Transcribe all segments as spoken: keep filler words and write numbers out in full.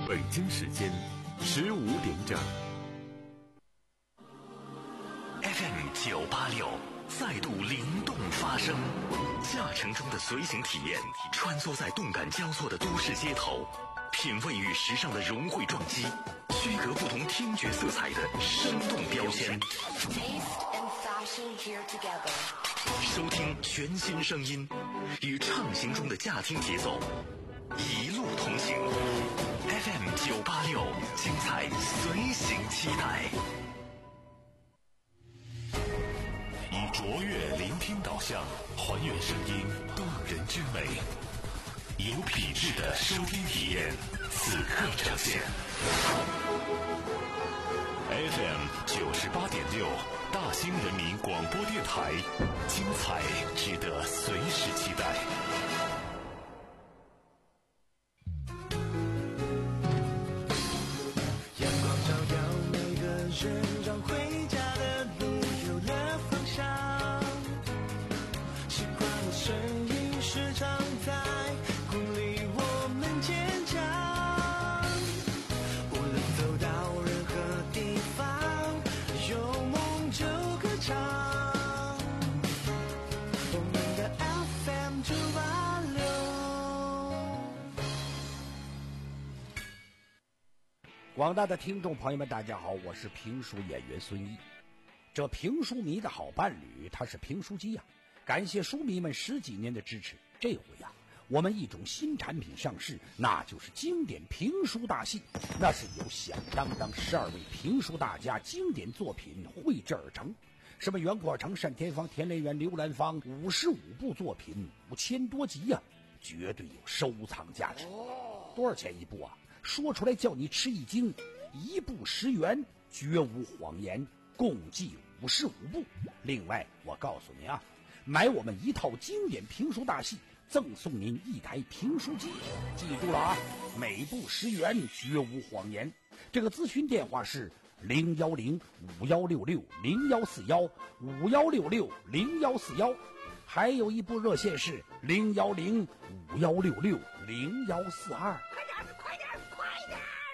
北京时间十五点整。 F M 九八六再度灵动发声，驾乘中的随行体验，穿梭在动感交错的都市街头，品味与时尚的融汇撞击，区隔不同听觉色彩的生动标签。收听全新声音，与畅行中的驾听节奏，一路同行。F M 九八六，精彩随行期待。以卓越聆听导向，还原声音动人之美，有品质的收听体验，此刻呈现。F M 九十八点六，大兴人民广播电台，精彩值得随时期待。 阳光照耀每个人，让回家的路有了方向。习惯的声音时常在鼓励我们坚强。无论走到任何地方，有梦就歌唱。我们的 F M 九八六。 广大的听众朋友们，大家好，我是评书演员孙一。这评书迷的好伴侣，他是评书机呀、啊。感谢书迷们十几年的支持，这回呀、啊，我们一种新产品上市，那就是经典评书大戏。那是由响当当十二位评书大家经典作品绘制而成，什么袁阔成、单田芳、田连元、刘兰芳，五十五部作品，五千多集呀、啊，绝对有收藏价值。多少钱一部啊？说出来叫你吃一惊，一部十元，绝无谎言，共计五十五部。另外，我告诉你啊，买我们一套经典评书大戏，赠送您一台评书机。记住了啊，每部十元，绝无谎言。这个咨询电话是零幺零五幺六六零幺四幺五幺六六零幺四幺，还有一部热线是零幺零五幺六六零幺四二。快点，快点，快点！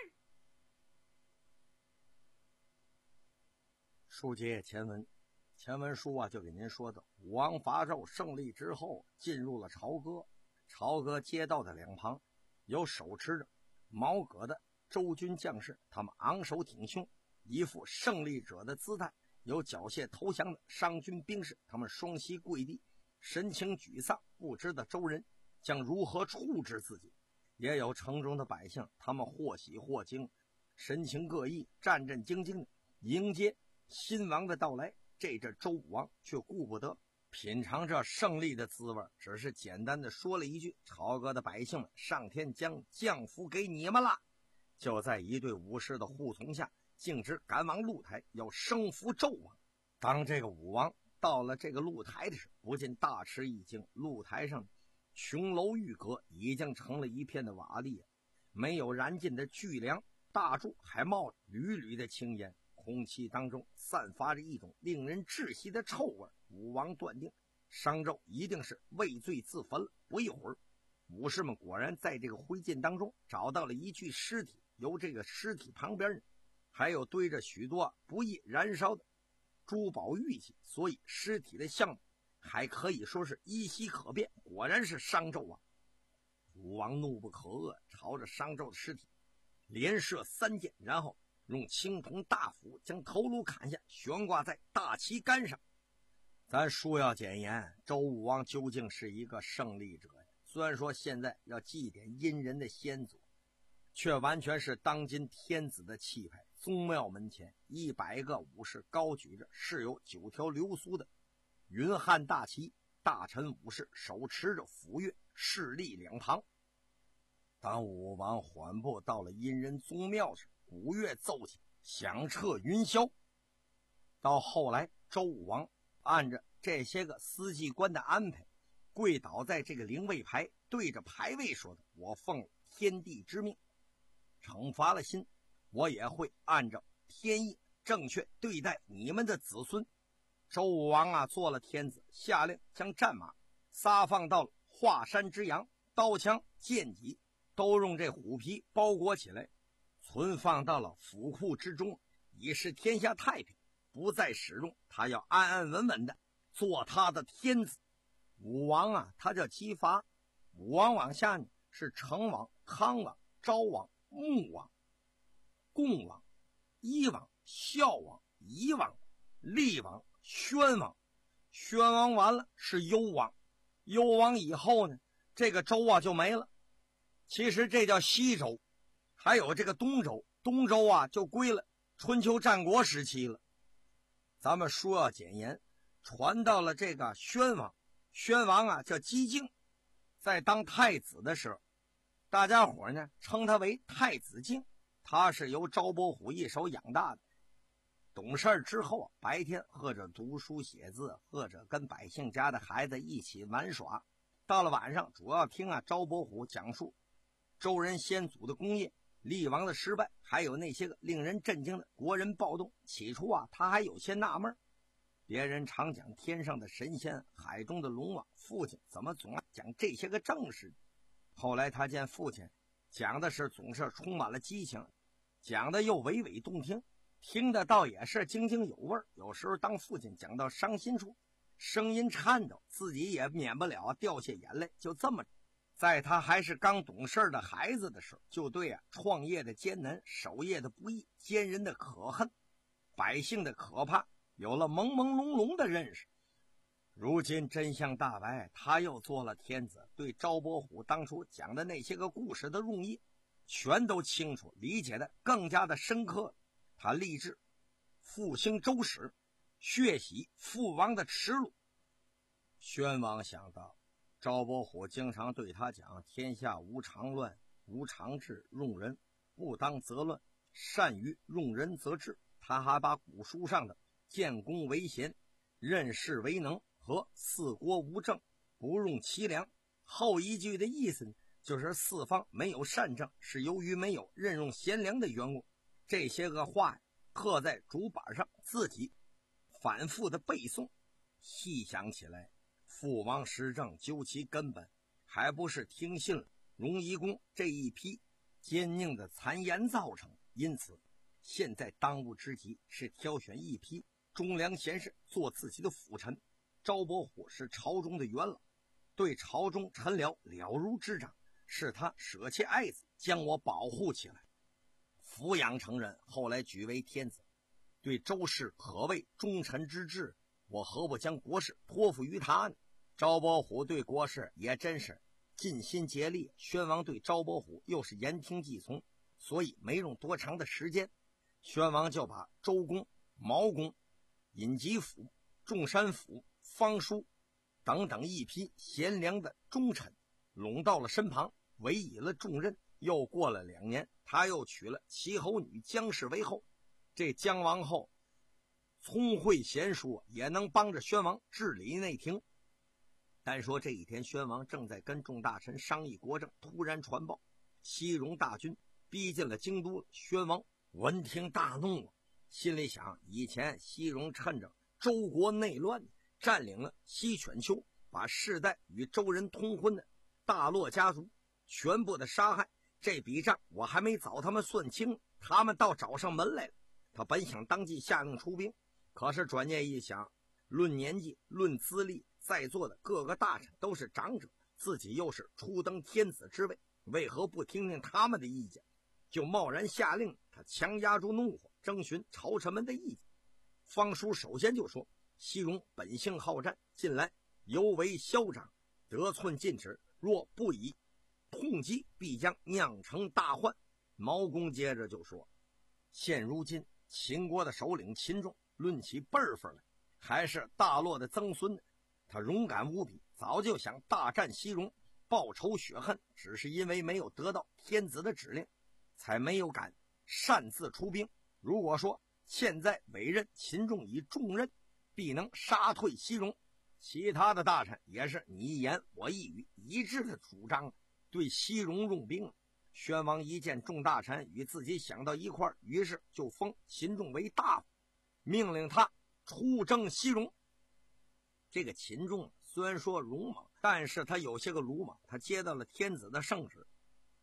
书接前文。前文书啊，就给您说的，武王伐纣胜利之后，进入了朝歌。朝歌街道的两旁，有手持着矛戈的周军将士，他们昂首挺胸，一副胜利者的姿态；有缴械投降的商军兵士，他们双膝跪地，神情沮丧，不知道周人将如何处置自己；也有城中的百姓，他们或喜或惊，神情各异，战战兢兢的迎接新王的到来。这阵周武王却顾不得品尝这胜利的滋味，只是简单的说了一句：朝歌的百姓们，上天将降福给你们了。就在一队武士的护从下，径直赶往露台，要升服纣王。当这个武王到了这个露台的时候，不禁大吃一惊，露台上琼楼玉阁已经成了一片的瓦砾，没有燃尽的巨梁大柱，还冒着缕缕的青烟，空气当中散发着一种令人窒息的臭味。武王断定商纣一定是畏罪自焚了。不一会儿，武士们果然在这个灰烬当中找到了一具尸体，由这个尸体旁边还有堆着许多不易燃烧的珠宝玉器，所以尸体的相貌还可以说是依稀可辨，果然是商纣王。武王怒不可遏，朝着商纣的尸体连射三箭，然后用青铜大斧将头颅砍下，悬挂在大旗杆上。咱书要简言，周武王究竟是一个胜利者呀。虽然说现在要祭奠殷人的先祖，却完全是当今天子的气派。宗庙门前一百个武士高举着饰有九条流苏的云汉大旗，大臣武士手持着斧钺，势立两旁。当武王缓步到了殷人宗庙时，鼓乐奏起，响彻云霄。到后来，周武王按着这些个司祭官的安排，跪倒在这个灵位牌，对着牌位说的：我奉天地之命，惩罚了心，我也会按照天意正确对待你们的子孙。周武王啊，做了天子，下令将战马撒放到了华山之阳，刀枪剑戟都用这虎皮包裹起来， 存放到了府库之中，以示天下太平，不再使用。他要安安稳稳的做他的天子。武王啊，他叫姬发，武王往下呢是成王、康王、昭王、穆王、共王、夷王、孝王、夷王、厉王、宣王。宣王完了是幽王，幽王以后呢，这个周啊就没了。其实这叫西周，还有这个东周，东周啊就归了春秋战国时期了。咱们说要简言，传到了这个宣王，宣王啊叫姬敬，在当太子的时候，大家伙呢称他为太子敬，他是由赵伯虎一手养大的。懂事之后，白天或者读书写字，或者跟百姓家的孩子一起玩耍，到了晚上主要听啊赵伯虎讲述周人先祖的功业、厉王的失败，还有那些个令人震惊的国人暴动。起初啊他还有些纳闷，别人常讲天上的神仙、海中的龙王，父亲怎么总讲这些个正事？后来他见父亲讲的是总是充满了激情，讲的又娓娓动听，听得倒也是津津有味。有时候当父亲讲到伤心处，声音颤抖，自己也免不了掉下眼泪。就这么在他还是刚懂事的孩子的时候，就对啊创业的艰难、守业的不易、奸人的可恨、百姓的可怕有了朦朦胧胧的认识。如今真相大白，他又做了天子，对赵伯虎当初讲的那些个故事的用意全都清楚，理解的更加的深刻。他立志复兴周史，血洗父王的耻辱。宣王想到赵伯虎经常对他讲天下无常乱，无常治，用人不当则乱，善于用人则治。他还把古书上的建功为贤，任事为能和四国无政，不用其良，后一句的意思呢，就是四方没有善政，是由于没有任用贤良的缘故。这些个话刻在竹板上，自己反复的背诵。细想起来，父王施政究其根本，还不是听信了荣夷公这一批坚硬的谗言造成。因此现在当务之急是挑选一批忠良贤士做自己的辅臣。赵伯虎是朝中的元老，对朝中臣僚了如指掌，是他舍弃爱子将我保护起来，抚养成人，后来举为天子，对周氏可谓忠臣之至，我何不将国事托付于他呢？赵伯虎对国事也真是尽心竭力，宣王对赵伯虎又是言听计从，所以没用多长的时间，宣王就把周公、毛公、尹吉甫、仲山甫、方叔等等一批贤良的忠臣拢到了身旁，委以了重任。又过了两年，他又娶了齐侯女姜氏为后。这姜王后聪慧贤淑，也能帮着宣王治理内廷。单说这一天，宣王正在跟众大臣商议国政，突然传报西戎大军逼近了京都。宣王闻听大怒了，心里想，以前西戎趁着周国内乱占领了西犬丘，把世代与周人通婚的大洛家族全部的杀害，这笔账我还没找他们算清，他们倒找上门来了。他本想当即下令出兵，可是转念一想，论年纪论资历，在座的各个大臣都是长者，自己又是初登天子之位，为何不听听他们的意见？就贸然下令。他强压住怒火，征询朝臣们的意见。方叔首先就说，西戎本性好战，近来尤为嚣张，得寸进尺，若不以痛击，必将酿成大患。毛公接着就说，现如今秦国的首领秦仲，论起辈分来，还是大洛的曾孙呢。他勇敢无比，早就想大战西戎，报仇雪恨，只是因为没有得到天子的指令，才没有敢擅自出兵。如果说现在委任秦仲以重任，必能杀退西戎。其他的大臣也是你一言我一语，一致的主张对西戎用兵。宣王一见众大臣与自己想到一块，于是就封秦仲为大夫，命令他出征西戎。这个秦仲虽然说勇猛，但是他有些个鲁莽。他接到了天子的圣旨，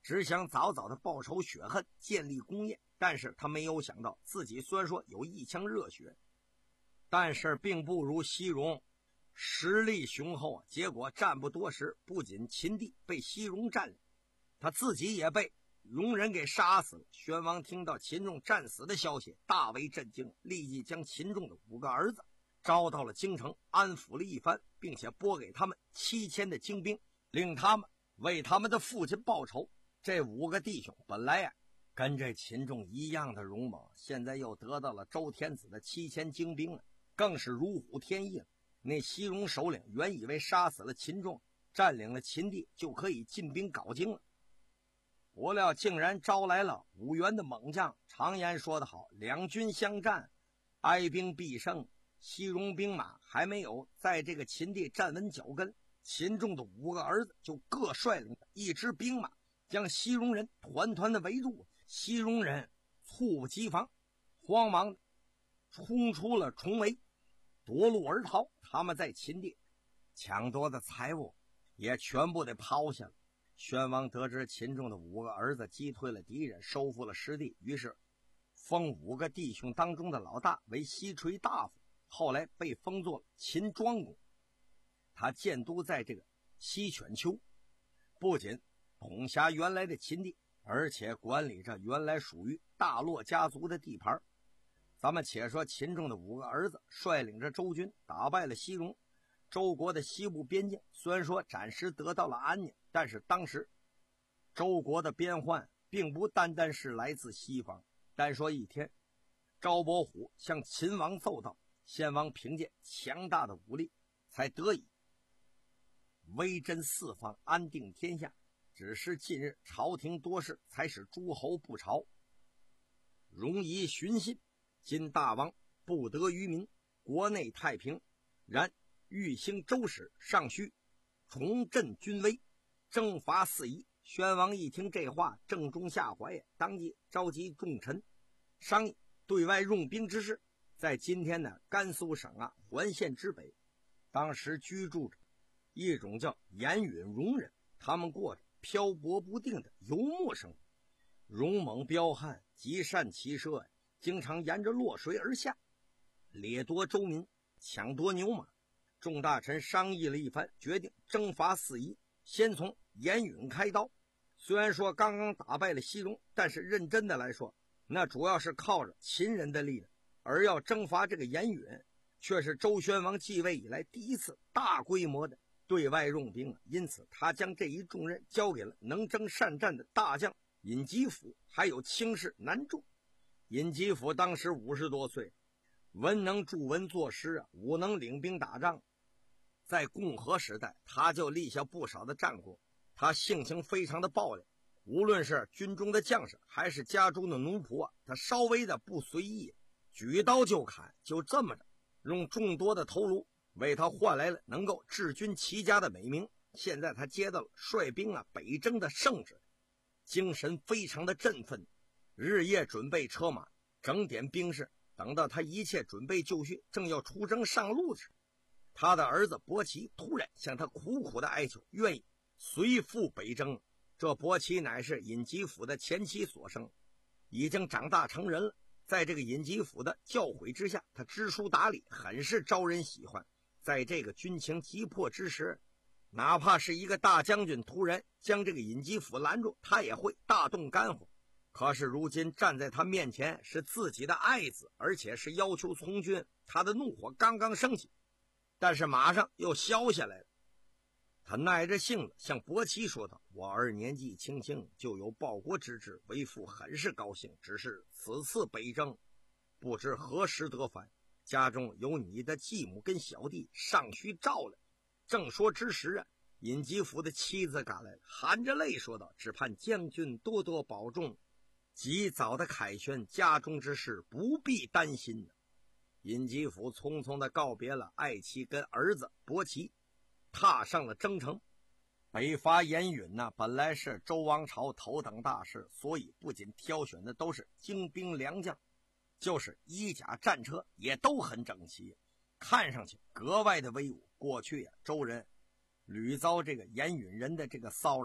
只想早早的报仇雪恨，建立功业。但是他没有想到，自己虽然说有一腔热血，但是并不如西戎实力雄厚啊。结果战不多时，不仅秦地被西戎占领，他自己也被戎人给杀死了。宣王听到秦仲战死的消息，大为震惊，立即将秦仲的五个儿子招到了京城，安抚了一番，并且拨给他们七千的精兵，令他们为他们的父亲报仇。这五个弟兄本来呀、啊、跟这秦仲一样的勇猛，现在又得到了周天子的七千精兵了，更是如虎添翼了。那西戎首领原以为杀死了秦仲，占领了秦地，就可以进兵镐京了，不料竟然招来了五员的猛将。常言说得好，两军相战，哀兵必胜。西戎兵马还没有在这个秦地站稳脚跟，秦仲的五个儿子就各率领一支兵马，将西戎人团团的围住。西戎人猝不及防，慌忙冲出了重围，夺路而逃。他们在秦地抢夺的财物也全部得抛下了。宣王得知秦仲的五个儿子击退了敌人，收复了失地，于是封五个弟兄当中的老大为西垂大夫，后来被封作秦庄公。他建都在这个西犬丘，不仅统辖原来的秦地，而且管理着原来属于大洛家族的地盘。咱们且说秦仲的五个儿子率领着周军打败了西戎。周国的西部边境虽然说暂时得到了安宁，但是当时周国的边患并不单单是来自西方。单说一天，赵伯虎向秦王奏道，先王凭借强大的武力才得以威震四方，安定天下。只是近日朝廷多事，才使诸侯不朝，容夷寻衅，今大王不得于民，国内太平。然欲兴周史，尚需重振军威，征伐四夷。宣王一听这话，正中下怀，当即召集众臣商议对外用兵之事。在今天的甘肃省啊环县之北，当时居住着一种叫严允戎人，他们过着漂泊不定的游牧生活，勇猛彪悍，极善骑射，经常沿着洛水而下，掠夺周民，抢夺牛马。众大臣商议了一番，决定征伐四夷，先从严允开刀。虽然说刚刚打败了西戎，但是认真的来说，那主要是靠着秦人的力量。而要征伐这个严允，却是周宣王继位以来第一次大规模的对外用兵，因此他将这一重任交给了能征善战的大将尹吉甫，还有卿士南仲。尹吉甫当时五十多岁，文能著文作诗啊，武能领兵打仗。在共和时代，他就立下不少的战功。他性情非常的暴烈，无论是军中的将士还是家中的奴仆啊，他稍微的不随意，举刀就砍。就这么着，用众多的头颅为他换来了能够治军齐家的美名。现在他接到了率兵啊北征的圣旨，精神非常的振奋，日夜准备车马，整点兵士。等到他一切准备就绪，正要出征上路时，他的儿子伯奇突然向他苦苦的哀求，愿意随父北征。这伯奇乃是尹吉甫的前妻所生，已经长大成人了。在这个尹吉甫的教诲之下，他知书达理，很是招人喜欢。在这个军情急迫之时，哪怕是一个大将军突然将这个尹吉甫拦住，他也会大动肝火。可是如今站在他面前是自己的爱子，而且是要求从军，他的怒火刚刚升起，但是马上又消下来了。他耐着性子向伯奇说道，我儿年纪轻轻就有报国之志，为父很是高兴，只是此次北征不知何时得返，家中有你的继母跟小弟，尚需照料。正说之时啊，尹吉甫的妻子赶来了，含着泪说道，只盼将军多多保重，及早的凯旋，家中之事不必担心。尹吉甫匆匆的告别了爱妻跟儿子伯奇，踏上了征程。北伐严允呢，本来是周王朝头等大事，所以不仅挑选的都是精兵良将，就是衣甲战车也都很整齐，看上去格外的威武。过去啊，周人屡遭这个严允人的这个骚扰，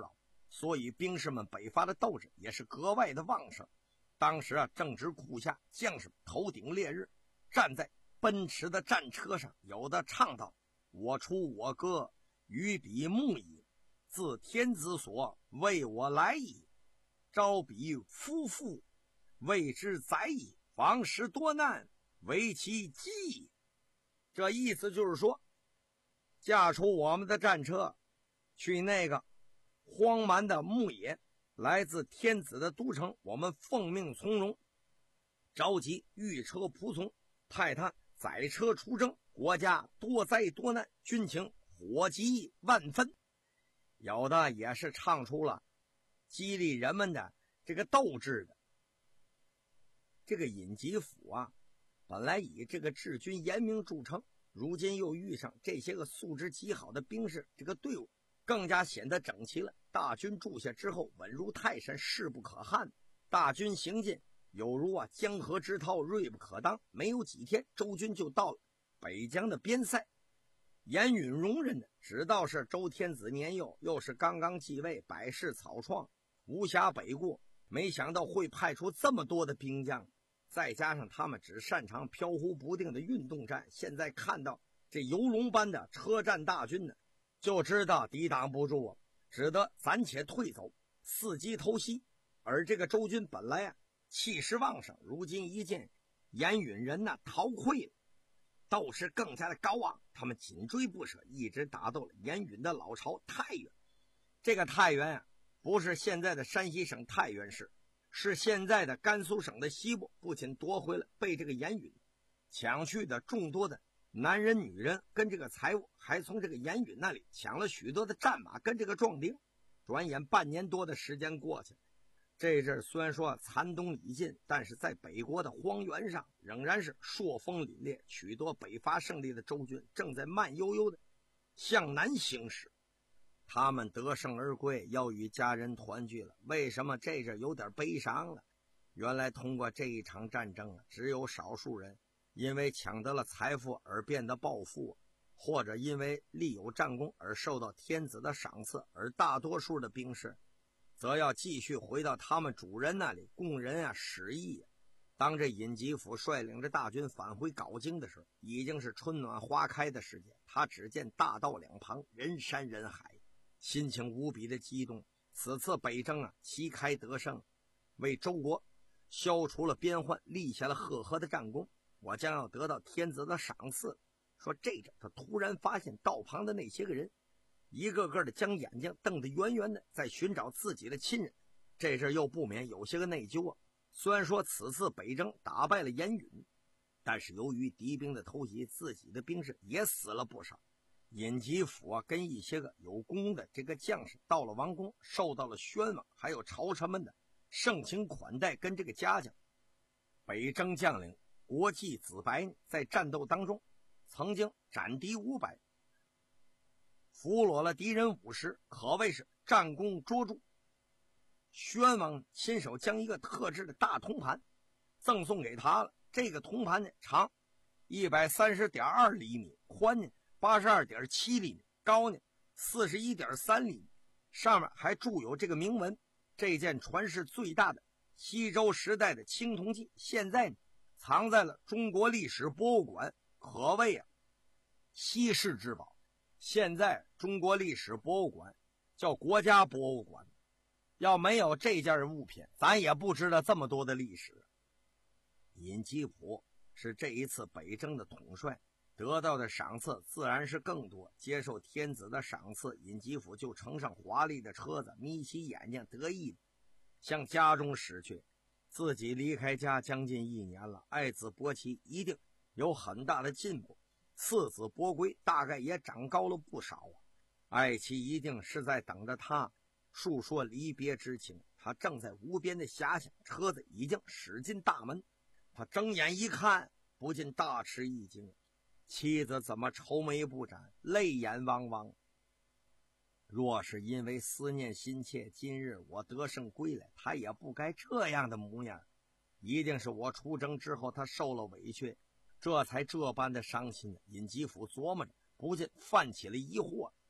所以兵士们北伐的斗志也是格外的旺盛。当时啊，正值酷夏，将士头顶烈日，站在奔驰的战车上，有的唱道：“我出我歌，于彼牧矣；自天子所，为我来矣。招彼夫妇，为之宰矣。王时多难，为其计矣。”这意思就是说，驾出我们的战车，去那个荒蛮的牧野，来自天子的都城，我们奉命从容，召集御车仆从，派他载车出征，国家多灾多难，军情火急万分。有的也是唱出了激励人们的这个斗志的。这个尹吉甫啊，本来以这个治军严明著称，如今又遇上这些个素质极好的兵士，这个队伍更加显得整齐了。大军驻下之后，稳如泰山，势不可撼。大军行进，有如啊江河之涛，锐不可当。没有几天，周军就到了北疆的边塞。严允容人呢，知道是周天子年幼，又是刚刚继位，百事草创，无暇北顾，没想到会派出这么多的兵将，再加上他们只擅长飘忽不定的运动战，现在看到这游龙般的车战大军呢，就知道抵挡不住啊，只得暂且退走，伺机偷袭。而这个周军本来啊气势旺盛，如今一见严允人呐、啊、逃溃了，斗志更加的高昂，他们紧追不舍，一直打到了严允的老巢太原。这个太原啊，不是现在的山西省太原市，是现在的甘肃省的西部。不仅夺回了被这个严允抢去的众多的男人女人跟这个财物，还从这个严允那里抢了许多的战马跟这个壮丁。转眼半年多的时间过去，这阵虽然说残冬已尽，但是在北国的荒原上仍然是朔风凛冽，许多北伐胜利的周军正在慢悠悠的向南行驶。他们得胜而归，要与家人团聚了。为什么这阵有点悲伤了？原来通过这一场战争啊，只有少数人因为抢得了财富而变得暴富，或者因为立有战功而受到天子的赏赐，而大多数的兵士则要继续回到他们主人那里供人啊使役。当这尹吉甫率领着大军返回镐京的时候，已经是春暖花开的时节。他只见大道两旁人山人海，心情无比的激动。此次北征啊旗开得胜，为周国消除了边患，立下了赫赫的战功，我将要得到天子的赏赐。说这阵他突然发现道旁的那些个人一个个的将眼睛瞪得圆圆的，在寻找自己的亲人。这阵又不免有些个内疚啊。虽然说此次北征打败了严允，但是由于敌兵的偷袭，自己的兵士也死了不少。尹吉甫啊跟一些个有功的这个将士到了王宫，受到了宣王还有朝臣们的盛情款待跟这个嘉奖。北征将领国际子白在战斗当中曾经斩敌五百，俘虏了敌人五十，可谓是战功卓著。宣王亲手将一个特制的大铜盘赠送给他了。这个铜盘呢长 一百三十点二 厘米，宽呢 八十二点七 厘米，高呢 四十一点三 厘米，上面还铸有这个铭文。这件传世最大的西周时代的青铜器，现在呢藏在了中国历史博物馆，可谓啊稀世之宝。现在中国历史博物馆叫国家博物馆，要没有这件物品，咱也不知道这么多的历史。尹吉甫是这一次北征的统帅，得到的赏赐自然是更多。接受天子的赏赐，尹吉甫就乘上华丽的车子，眯起眼睛得意的向家中驶去。自己离开家将近一年了，爱子伯奇一定有很大的进步，次子伯归大概也长高了不少啊。爱妻一定是在等着他述说离别之情。他正在无边的遐想，车子已经驶进大门。他睁眼一看，不禁大吃一惊，妻子怎么愁眉不展，泪眼汪汪。若是因为思念心切，今日我得胜归来，他也不该这样的模样。一定是我出征之后他受了委屈，这才这般的伤心。尹吉甫琢磨着，不禁泛起了疑惑，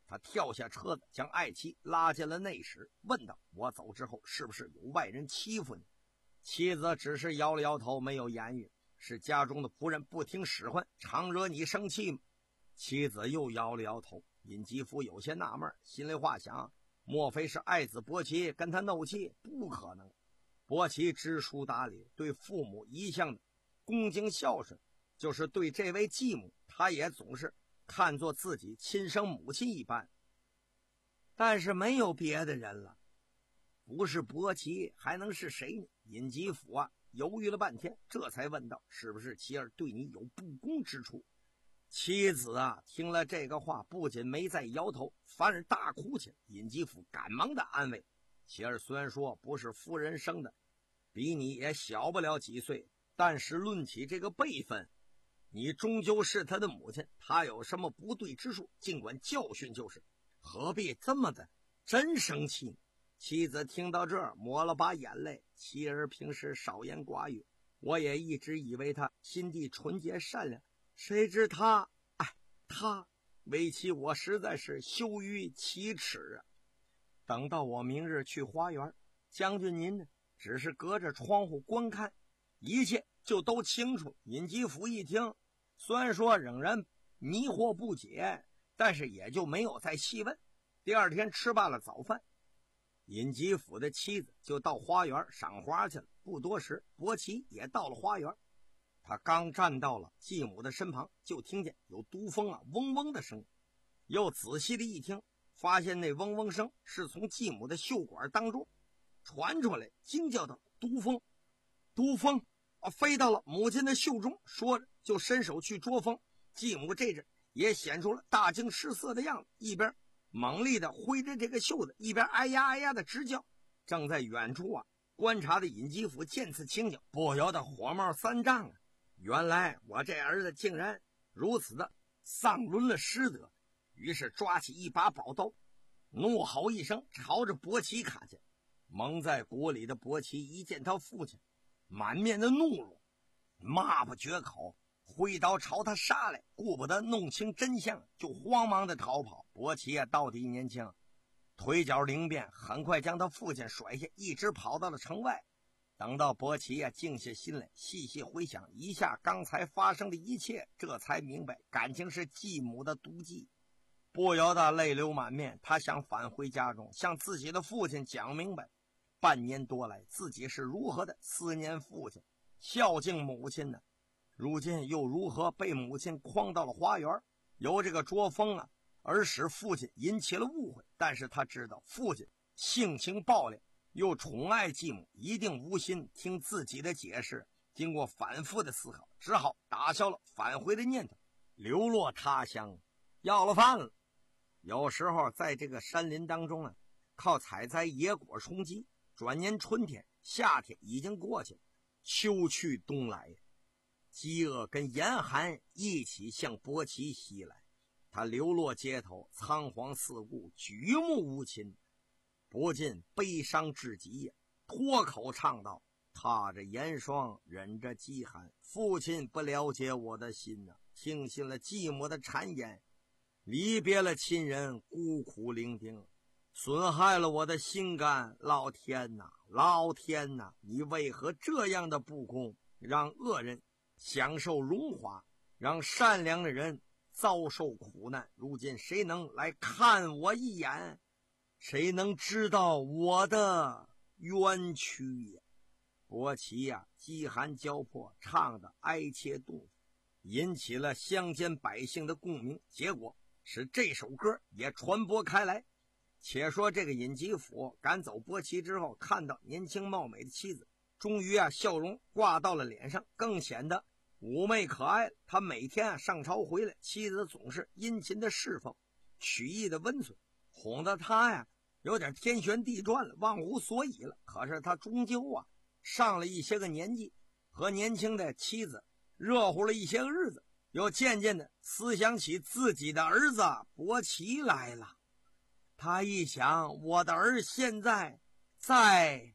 他跳下车子，将爱妻拉进了内室，问道：我走之后是不是有外人欺负你？妻子只是摇了摇头，没有言语。是家中的仆人不听使唤，常惹你生气吗？妻子又摇了摇头。尹吉甫有些纳闷，心里话想：莫非是爱子伯奇跟他闹气？不可能。伯奇知书达理，对父母一向的恭敬孝顺，就是对这位继母，他也总是看作自己亲生母亲一般。但是没有别的人了，不是伯奇还能是谁呢？尹吉甫啊犹豫了半天，这才问道：是不是妻儿对你有不公之处？妻子啊听了这个话，不仅没再摇头，反而大哭起来。尹吉甫赶忙的安慰：妻儿虽然说不是夫人生的，比你也小不了几岁，但是论起这个辈分，你终究是他的母亲，他有什么不对之处，尽管教训就是，何必这么的真生气呢？妻子听到这儿抹了把眼泪，妻儿平时少言寡语，我也一直以为他心地纯洁善良，谁知他，哎，他为其我实在是羞于启齿啊！等到我明日去花园，将军您呢，只是隔着窗户观看，一切就都清楚。尹吉甫一听，虽然说仍然迷惑不解，但是也就没有再细问。第二天吃罢了早饭，尹吉甫的妻子就到花园赏花去了。不多时，伯奇也到了花园。他刚站到了继母的身旁，就听见有毒蜂啊嗡嗡的声音，又仔细的一听，发现那嗡嗡声是从继母的袖管当中传出来，惊叫道：毒蜂，毒蜂啊，飞到了母亲的袖中。说着就伸手去捉蜂，继母这阵也显出了大惊失色的样子，一边猛力的挥着这个袖子，一边哎呀哎呀的直叫。正在远处啊观察的尹吉甫见此情景，不由得火冒三丈啊！原来我这儿子竟然如此的丧伦了师德，于是抓起一把宝刀，怒吼一声，朝着伯奇砍去。蒙在鼓里的伯奇一见他父亲，满面的怒容，骂不绝口，挥刀朝他杀来，顾不得弄清真相，就慌忙的逃跑。伯奇啊到底年轻，腿脚灵便，很快将他父亲甩下，一直跑到了城外。等到伯奇啊静下心来，细细回想一下刚才发生的一切，这才明白感情是继母的毒计，不由得泪流满面。他想返回家中，向自己的父亲讲明白，半年多来自己是如何的思念父亲，孝敬母亲呢？如今又如何被母亲诓到了花园，由这个捉风啊而使父亲引起了误会。但是他知道父亲性情暴烈，又宠爱继母，一定无心听自己的解释。经过反复的思考，只好打消了返回的念头，流落他乡，要了饭了。有时候在这个山林当中啊，靠采摘野果充饥。转年春天，夏天已经过去了，秋去冬来，饥饿跟严寒一起向伯奇袭来。他流落街头，仓皇四顾，举目无亲，不禁悲伤至极呀，脱口唱道：踏着严霜，忍着饥寒，父亲不了解我的心呐、啊，听信了继母的谗言，离别了亲人，孤苦伶仃，损害了我的心肝。老天哪，老天哪，你为何这样的不公，让恶人享受荣华，让善良的人遭受苦难？如今谁能来看我一眼？谁能知道我的冤屈呀？伯奇呀、啊，饥寒交迫，唱得哀切动人，引起了乡间百姓的共鸣，结果使这首歌也传播开来。且说这个尹吉甫赶走伯奇之后，看到年轻貌美的妻子，终于啊笑容挂到了脸上，更显得妩媚可爱了。他每天啊上朝回来，妻子总是殷勤的侍奉，曲意的温存，哄得他呀有点天旋地转了，忘乎所以了。可是他终究啊上了一些个年纪，和年轻的妻子热乎了一些个日子，又渐渐的思想起自己的儿子伯奇来了。他一想，我的儿现在在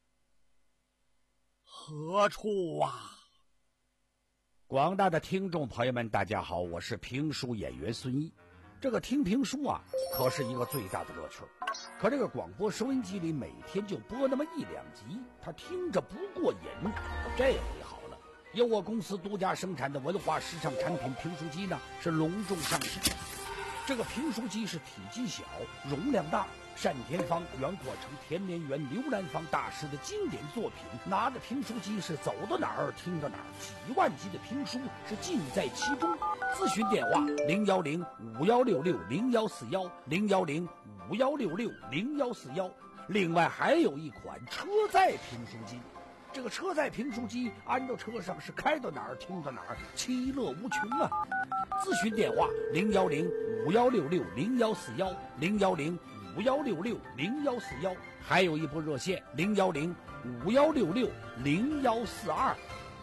何处啊？ 广大的听众朋友们，大家好，我是评书演员孙一。这这个听评书啊，可是一个最大的乐趣。可这个广播收音机里每天就播那么一两集，他听着不过瘾。这回好了，由我公司独家生产的文化时尚产品评书机呢，是隆重上市。这个评书机是体积小，容量大，单田芳、袁阔成、田连元、刘兰芳大师的经典作品，拿着评书机是走到哪儿听到哪儿，几万集的评书是尽在其中。咨询电话零幺零五幺六六零幺四幺零幺零五幺六六零幺四幺。另外还有一款车载评书机，这个车载评书机安到车上是开到哪儿听到哪儿，其乐无穷啊！咨询电话零幺零五幺六六零幺四幺零幺零五幺六六零幺四幺，还有一部热线零幺零五幺六六零幺四二。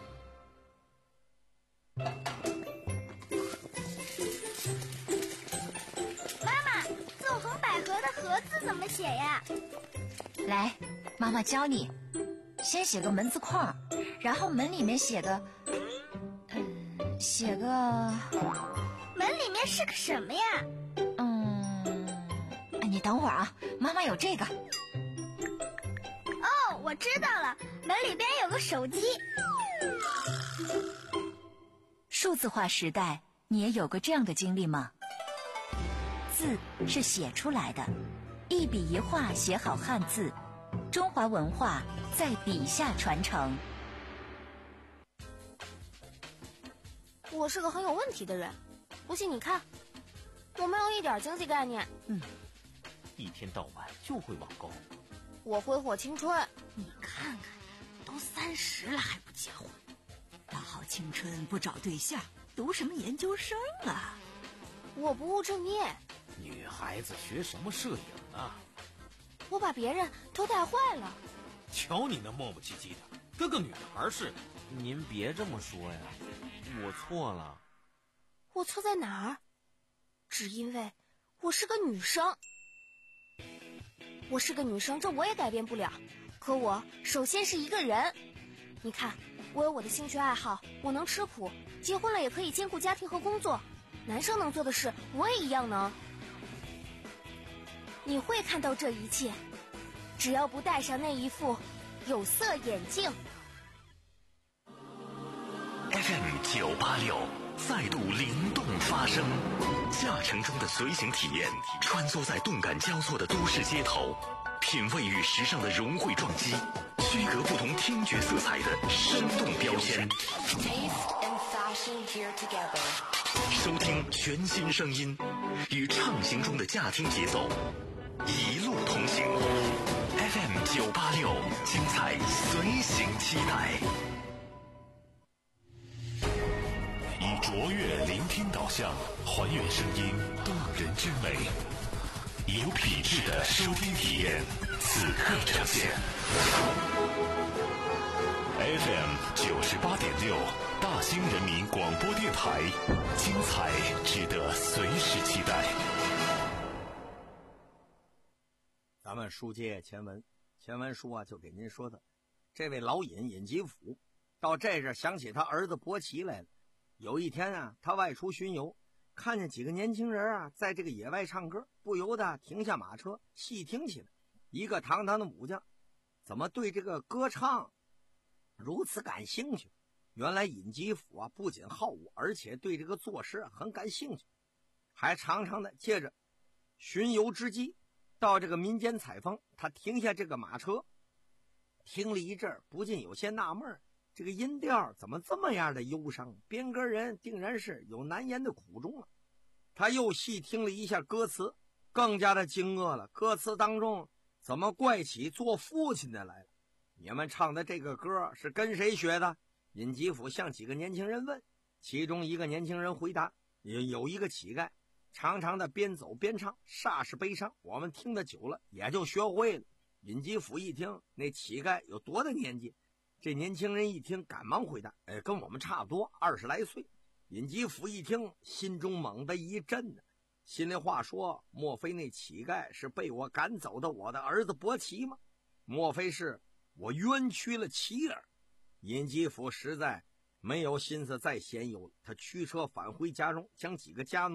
妈妈，纵横捭阖的阖字怎么写呀？ 来，妈妈教你。先写个门字框，然后门里面写个，嗯，写个， 门里面是个什么呀？ 嗯，你等会儿啊，妈妈有这个。 哦，我知道了，门里边有个手机。 数字化时代，你也有过这样的经历吗？字是写出来的，一笔一画写好汉字，中华文化在笔下传承。 我是个很有问题的人，不信你看，我没有一点经济概念。 嗯，一天到晚就会网购。 我挥霍青春。 你看看，都三十了还不结婚，大好青春不找对象，读什么研究生啊？ 我不务正业。 女孩子学什么摄影啊？ 我把别人都带坏了。 瞧你那磨磨唧唧的，跟个女孩似的。 您别这么说呀，我错了。 我错在哪儿？只因为我是个女生。我是个女生，这我也改变不了。可我首先是一个人。你看，我有我的兴趣爱好，我能吃苦，结婚了也可以兼顾家庭和工作。男生能做的事，我也一样能。你会看到这一切，只要不戴上那一副有色眼镜。 F M 九八六再度灵动发声，驾乘中的随行体验，穿梭在动感交错的都市街头，品味与时尚的融汇撞击，区隔不同听觉色彩的生动标签。收听全新声音，与畅行中的驾听节奏，一路同行。F M 九八六，精彩随行期待。 以卓越聆听导向，还原声音动人之美，以有品质的收听体验，此刻呈现。F M 九十八点六，大兴人民广播电台，精彩值得随时期待。 咱们书接前文，前文书啊就给您说的，这位老尹尹吉甫到这阵想起他儿子伯奇来了。有一天啊，他外出巡游，看见几个年轻人啊在这个野外唱歌，不由得停下马车细听起来。一个堂堂的武将怎么对这个歌唱如此感兴趣？原来尹吉甫啊不仅好武，而且对这个作诗很感兴趣，还常常的借着巡游之机到这个民间采风。他停下这个马车听了一阵，不禁有些纳闷，这个音调怎么这么样的忧伤？编歌人定然是有难言的苦衷了。他又细听了一下歌词，更加的惊愕了。歌词当中怎么怪起做父亲的来了？你们唱的这个歌是跟谁学的？尹吉甫向几个年轻人问，其中一个年轻人回答，有一个乞丐常常的边走边唱，煞是悲伤，我们听得久了也就学会了。尹吉甫一听那乞丐有多大年纪，这年轻人一听赶忙回答，哎，跟我们差不多，二十来岁。尹吉甫一听心中猛地一震呢，心里话说，莫非那乞丐是被我赶走的我的儿子伯奇吗？莫非是我冤屈了妻儿？尹吉甫实在没有心思再闲游了，他驱车返回家中，将几个家奴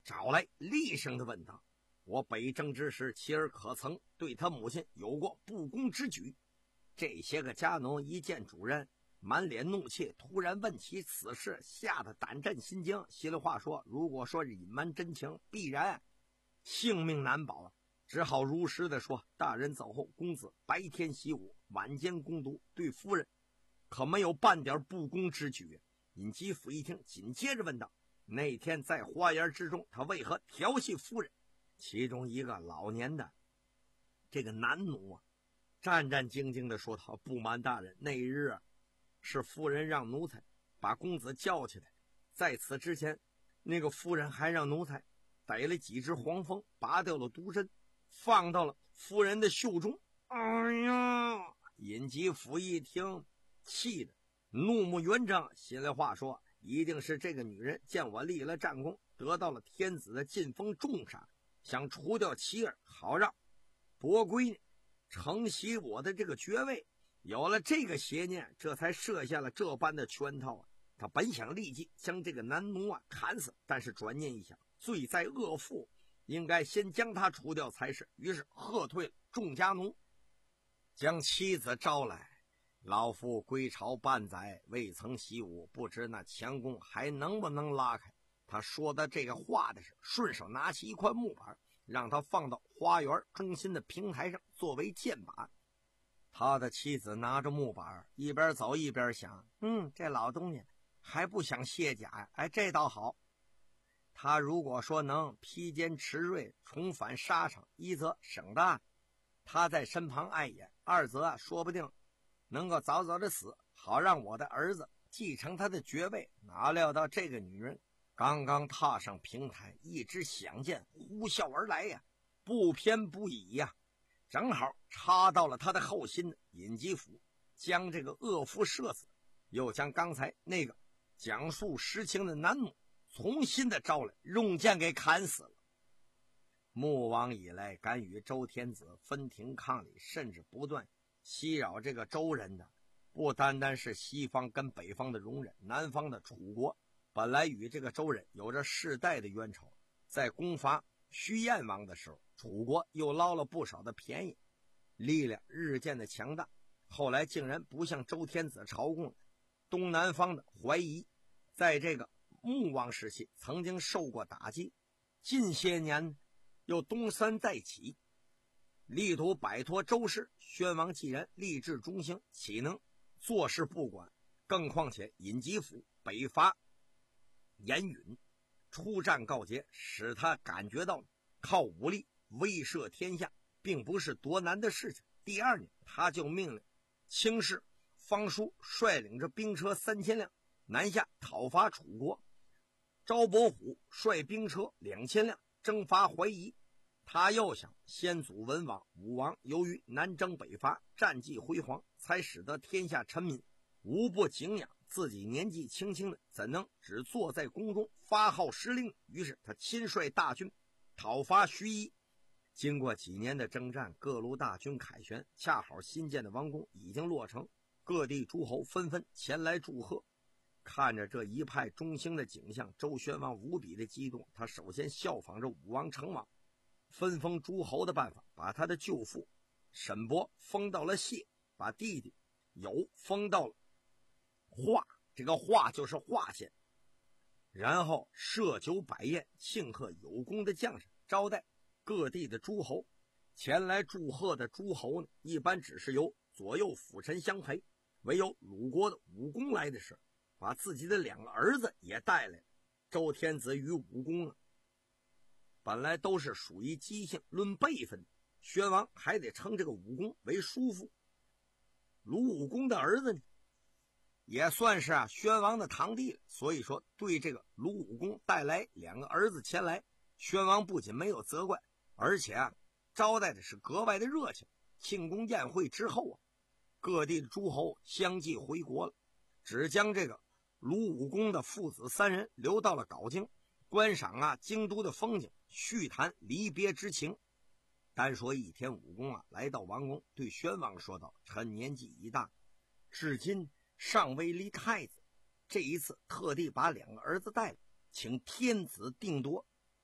找来，厉声地问道：“我北征之时，妻儿可曾对他母亲有过不公之举？”这些个家奴一见主人满脸怒气，突然问起此事，吓得胆战心惊。稀里话说，如果说隐瞒真情，必然性命难保啊！只好如实的说：“大人走后，公子白天习武，晚间攻读，对夫人可没有半点不公之举。”尹吉甫一听，紧接着问道：“那天在花园之中，他为何调戏夫人？”其中一个老年的这个男奴啊，战战兢兢地说道：“不瞒大人，那日啊，是夫人让奴才把公子叫起来，在此之前，那个夫人还让奴才逮了几只黄蜂，拔掉了毒针，放到了夫人的袖中。”哎呀！尹吉甫一听，气得怒目圆睁。心里话说，一定是这个女人见我立了战功，得到了天子的晋封重赏，想除掉妻儿，好让伯闺女承袭我的这个爵位。有了这个邪念，这才设下了这般的圈套啊！他本想立即将这个男奴啊砍死，但是转念一想，罪在恶妇，应该先将他除掉才是。于是喝退了众家奴，将妻子招来。老夫归朝半载，未曾习武，不知那强弓还能不能拉开。他说的这个话的是，顺手拿起一块木板，让他放到花园中心的平台上作为箭靶。他的妻子拿着木板，一边走一边想：嗯，这老东西还不想卸甲呀？哎，这倒好。他如果说能披坚持锐，重返沙场，一则省得他在身旁碍眼，二则说不定能够早早的死，好让我的儿子继承他的爵位。哪料到这个女人刚刚踏上平台，一支响箭呼啸而来呀，不偏不倚呀，正好插到了他的后心。尹吉甫将这个恶妇射死，又将刚才那个讲述实情的男奴重新的招来，用剑给砍死了。穆王以来敢与周天子分庭抗礼，甚至不断袭扰这个周人的，不单单是西方跟北方的戎人，南方的楚国本来与这个周人有着世代的冤仇，在攻伐徐燕王的时候，楚国又捞了不少的便宜，力量日渐的强大。后来竟然不向周天子朝贡。东南方的怀疑在这个穆王时期曾经受过打击，近些年又东山再起，力图摆脱周氏。宣王既然立志忠心，岂能坐视不管？更况且尹吉甫北伐严允，出战告捷，使他感觉到靠武力威慑天下并不是多难的事情。第二年，他就命令卿士方叔率领着兵车三千辆南下讨伐楚国，赵伯虎率兵车两千辆征伐怀疑。他又想，先祖文王、武王由于南征北伐，战绩辉煌，才使得天下臣民无不敬仰。自己年纪轻轻的，怎能只坐在宫中发号施令？于是他亲率大军讨伐盱眙。经过几年的征战，各路大军凯旋，恰好新建的王宫已经落成，各地诸侯纷纷前来祝贺。看着这一派中兴的景象，周宣王无比的激动。他首先效仿着武王成王分封诸侯的办法，把他的舅父沈伯封到了谢，把弟弟友封到了华，这个华就是华县。然后设酒摆宴，庆贺有功的将士，招待各地的诸侯。前来祝贺的诸侯呢，一般只是由左右辅臣相陪，唯有鲁国的武公来的时候，把自己的两个儿子也带来了。周天子与武公啊，本来都是属于姬姓论辈分的，宣王还得称这个武公为叔父。鲁武公的儿子呢，也算是啊宣王的堂弟了，所以说对这个鲁武公带来两个儿子前来，宣王不仅没有责怪，而且啊招待的是格外的热情。庆功宴会之后啊，各地的诸侯相继回国了，只将这个鲁武公的父子三人留到了镐京，观赏啊京都的风景，叙谈离别之情。单说一天，武公啊来到王宫，对宣王说道：“臣年纪已大，至今尚未立太子，这一次特地把两个儿子带来，请天子定夺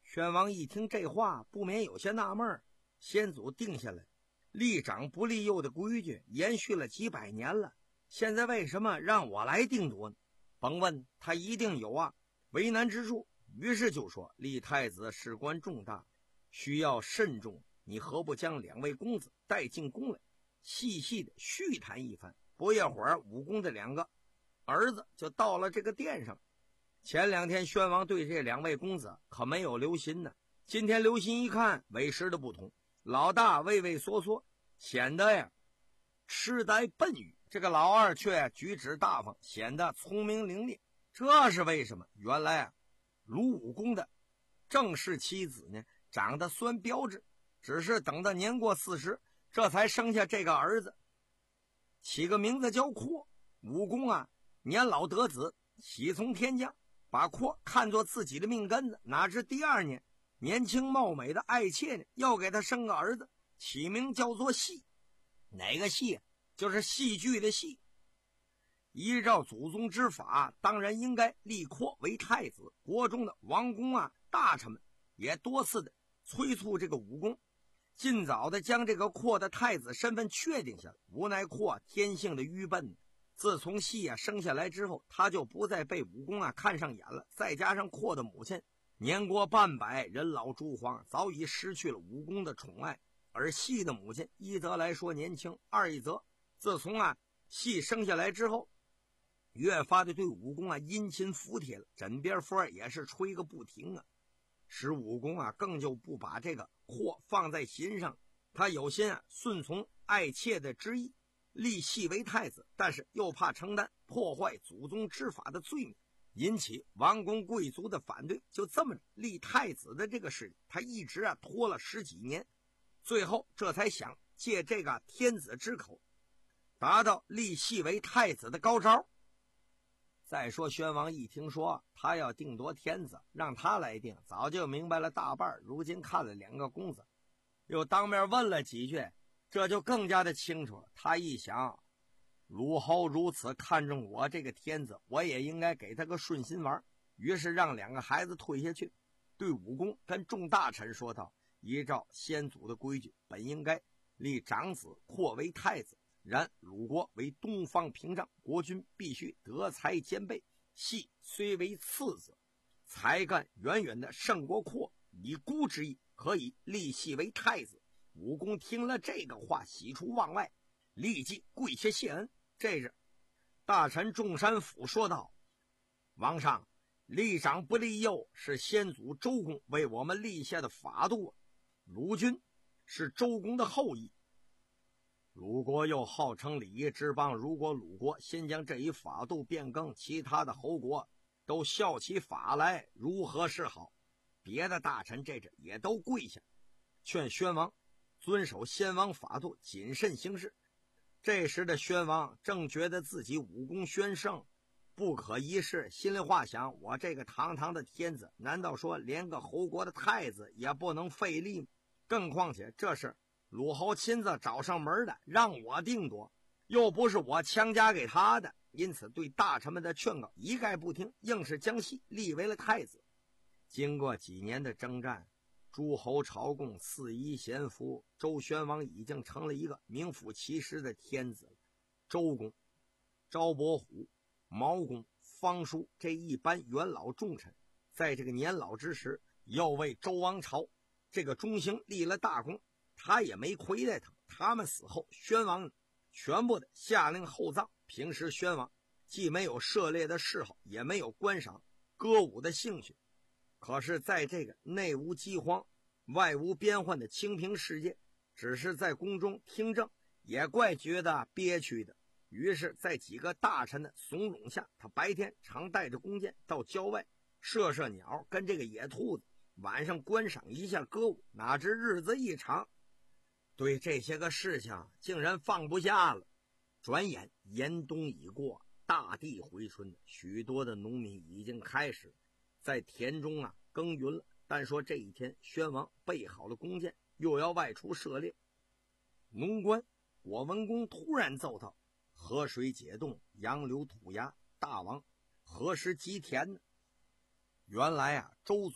宣王一听这话，不免有些纳闷，先祖定下来立长不立幼的规矩延续了几百年了，现在为什么让我来定夺呢？甭问，他一定有啊为难之处。于是就说，立太子事关重大，需要慎重，你何不将两位公子带进宫来，细细的叙谈一番。不一会儿，武公的两个儿子就到了这个殿上。前两天宣王对这两位公子可没有留心呢，今天留心一看，为时的不同。老大畏畏缩缩，显得呀痴呆笨愚，这个老二却举止大方，显得聪明伶俐。这是为什么？原来啊鲁武公的正室妻子呢长得虽标致，只是等到年过四十，这才生下这个儿子，起个名字叫阔。武公啊年老得子，喜从天降，把阔看作自己的命根子。哪知第二年，年轻貌美的爱妾呢要给他生个儿子，起名叫做戏。哪个戏啊？就是戏剧的戏。依照祖宗之法，当然应该立阔为太子。国中的王公啊大臣们也多次的催促这个武公尽早的将这个阔的太子身份确定下来。无奈阔天性的愚笨，自从戏啊生下来之后，他就不再被武公啊看上眼了。再加上阔的母亲年过半百，人老珠黄，早已失去了武公的宠爱。而戏的母亲一则来说年轻，二一则自从啊戏生下来之后，越发的对武公啊殷勤服帖了，枕边风也是吹个不停啊，使武公啊更就不把这个阔放在心上。他有心啊顺从爱妾的旨意，立戏为太子，但是又怕承担破坏祖宗之法的罪名，引起王公贵族的反对。就这么立太子的这个事情，他一直啊拖了十几年，最后这才想借这个天子之口达到立戏为太子的高招。再说宣王一听说他要定夺天子，让他来定，早就明白了大半，如今看了两个公子，又当面问了几句，这就更加的清楚了。他一想，鲁侯如此看重我这个天子，我也应该给他个顺心丸。于是让两个孩子退下去，对武公跟众大臣说道，依照先祖的规矩，本应该立长子扩为太子，然鲁国为东方屏障，国君必须德才兼备，系虽为次子，才干远远的胜过阔，以孤之意，可以立系为太子。武公听了这个话，喜出望外，立即跪下谢恩。这时大臣仲山府说道，王上，立长不立幼是先祖周公为我们立下的法度，鲁君是周公的后裔，鲁国又号称礼仪之邦，如果鲁国先将这一法度变更，其他的侯国都效起法来，如何是好？别的大臣这阵也都跪下，劝宣王遵守先王法度，谨慎行事。这时的宣王正觉得自己武功宣胜，不可一世，心里话想，我这个堂堂的天子，难道说连个侯国的太子也不能费力吗？更况且这是鲁侯亲自找上门的，让我定夺，又不是我强加给他的。因此对大臣们的劝告一概不听，硬是将系立为了太子。经过几年的征战，诸侯朝贡，四夷贤服，周宣王已经成了一个名副其实的天子了。周公、昭伯虎、毛公、方叔这一般元老重臣，在这个年老之时，又为周王朝这个中兴立了大功，他也没亏待他。他们死后，宣王全部的下令厚葬。平时宣王既没有涉猎的嗜好，也没有观赏歌舞的兴趣，可是在这个内无饥荒外无边患的清平世界，只是在宫中听政也怪觉得憋屈的。于是在几个大臣的怂恿下，他白天常带着弓箭到郊外射射鸟，跟这个野兔子，晚上观赏一下歌舞。哪知日子一长，对这些个事情竟然放不下了。转眼严冬已过，大地回春，许多的农民已经开始在田中啊耕耘了。但说这一天，宣王备好了弓箭，又要外出射猎。农官果文公突然奏道，河水解冻，洋流吐芽，大王何时积田呢？原来啊，周族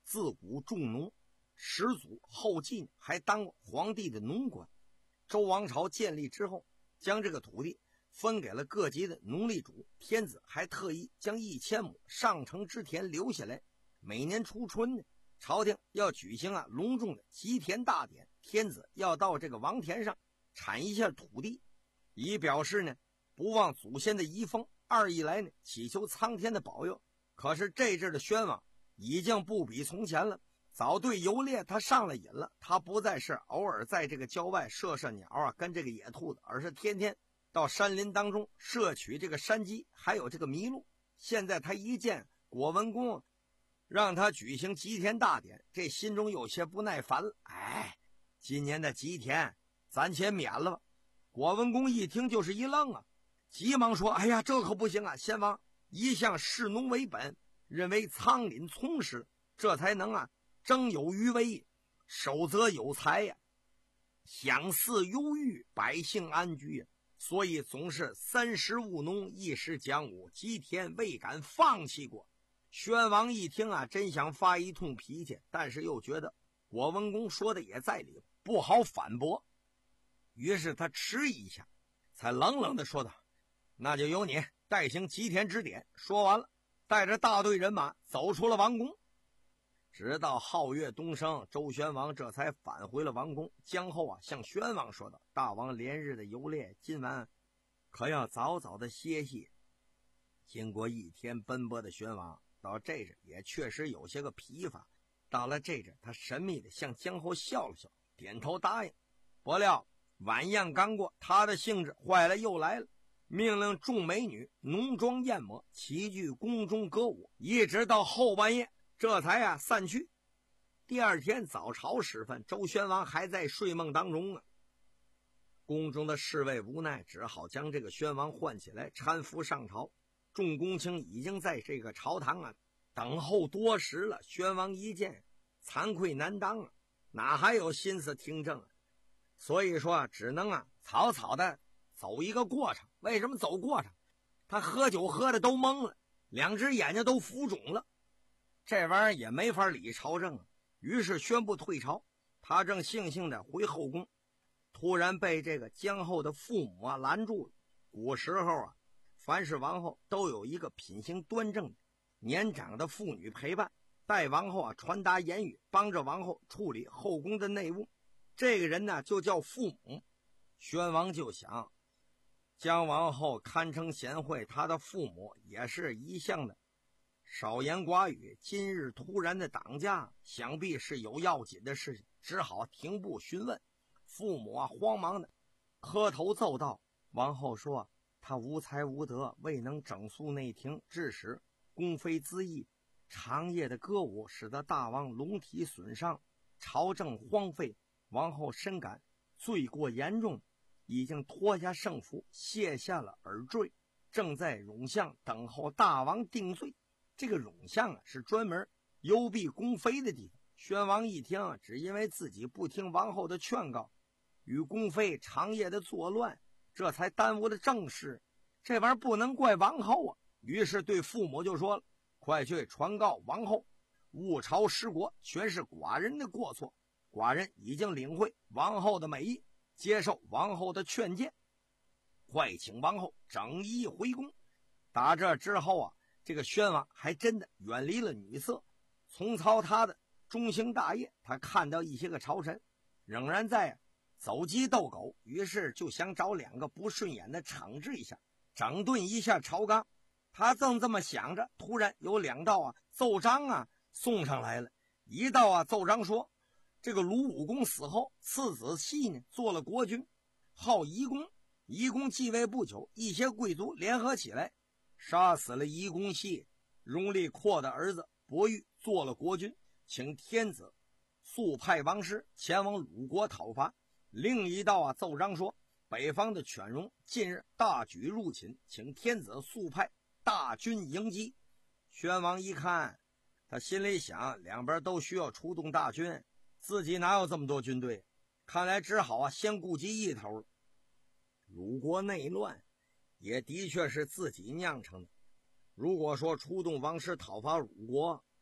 自古重农，始祖后继还当过皇帝的农官。周王朝建立之后，将这个土地分给了各级的农力主，天子还特意将一千亩上乘之田留下来。每年初春呢，朝廷要举行啊隆重的祭田大典，天子要到这个王田上铲一下土地，以表示呢不忘祖先的遗风，二一来呢祈求苍天的保佑。可是这阵的宣王已经不比从前了，早对游猎他上了瘾了，他不再是偶尔在这个郊外射射鸟啊跟这个野兔子，而是天天到山林当中摄取这个山鸡还有这个麋鹿。现在他一见果文公让他举行祭田大典，这心中有些不耐烦了。哎，今年的祭田咱且免了吧。果文公一听就是一愣啊，急忙说：哎呀，这可不行啊！先王一向视农为本，认为仓廪充实，这才能啊争有余为，守则有财呀、啊，享祀忧郁，百姓安居呀、啊。所以总是三十务农，一时讲武，祭田未敢放弃过。宣王一听啊，真想发一通脾气，但是又觉得果文公说的也在理，不好反驳。于是他迟疑一下，才冷冷地说道：那就由你代行祭田之典。说完了，带着大队人马走出了王宫。直到皓月东升，周宣王这才返回了王宫。姜后啊向宣王说道：大王连日的游猎，今晚可要早早的歇息。经过一天奔波的宣王到这阵也确实有些个疲乏，到了这阵他神秘的向姜后笑了笑，点头答应。不料晚宴刚过，他的兴致坏了又来了，命令众美女浓妆艳抹，齐聚宫中歌舞，一直到后半夜这才啊散去。第二天早朝时分，周宣王还在睡梦当中啊。宫中的侍卫无奈，只好将这个宣王唤起来搀扶上朝。众公卿已经在这个朝堂啊等候多时了。宣王一见，惭愧难当啊，哪还有心思听政啊？所以说啊，只能啊草草的走一个过程。为什么走过程？他喝酒喝的都懵了，两只眼睛都浮肿了，这玩意儿也没法理朝政啊。于是宣布退朝。他正悻悻的回后宫，突然被这个姜后的父母啊拦住了。古时候啊，凡是王后都有一个品行端正的年长的妇女陪伴，代王后啊传达言语，帮着王后处理后宫的内务。这个人呢就叫父母。宣王就想，姜王后堪称贤惠，他的父母也是一向的少言寡语，今日突然的挡驾，想必是有要紧的事情，只好停步询问。父母啊慌忙的磕头奏道：王后说他无才无德，未能整肃内廷，致使宫妃恣意，长夜的歌舞使得大王龙体损伤，朝政荒废。王后深感罪过严重，已经脱下圣服，卸下了耳坠，正在冗巷等候大王定罪。这个冗巷啊是专门幽闭宫妃的地方。宣王一听啊，只因为自己不听王后的劝告，与宫妃长夜的作乱，这才耽误了正事，这玩意儿不能怪王后啊。于是对父母就说了：快去传告王后，误朝失国全是寡人的过错，寡人已经领会王后的美意，接受王后的劝谏，快请王后整衣回宫。打这之后啊，这个宣王还真的远离了女色，重操他的中兴大业。他看到一些个朝臣仍然在走鸡斗狗，于是就想找两个不顺眼的惩治一下，整顿一下朝纲。他正这么想着，突然有两道啊奏章啊送上来了。一道啊奏章说，这个鲁武公死后，次子系呢做了国君，号夷公。夷公继位不久，一些贵族联合起来，杀死了夷公系荣利阔的儿子伯玉，做了国君，请天子速派王师前往鲁国讨伐。另一道啊奏章说，北方的犬戎近日大举入侵，请天子速派大军迎击。宣王一看，他心里想，两边都需要出动大军，自己哪有这么多军队？看来只好啊先顾及一头了。鲁国内乱也的确是自己酿成的。如果说出动王师讨伐鲁国，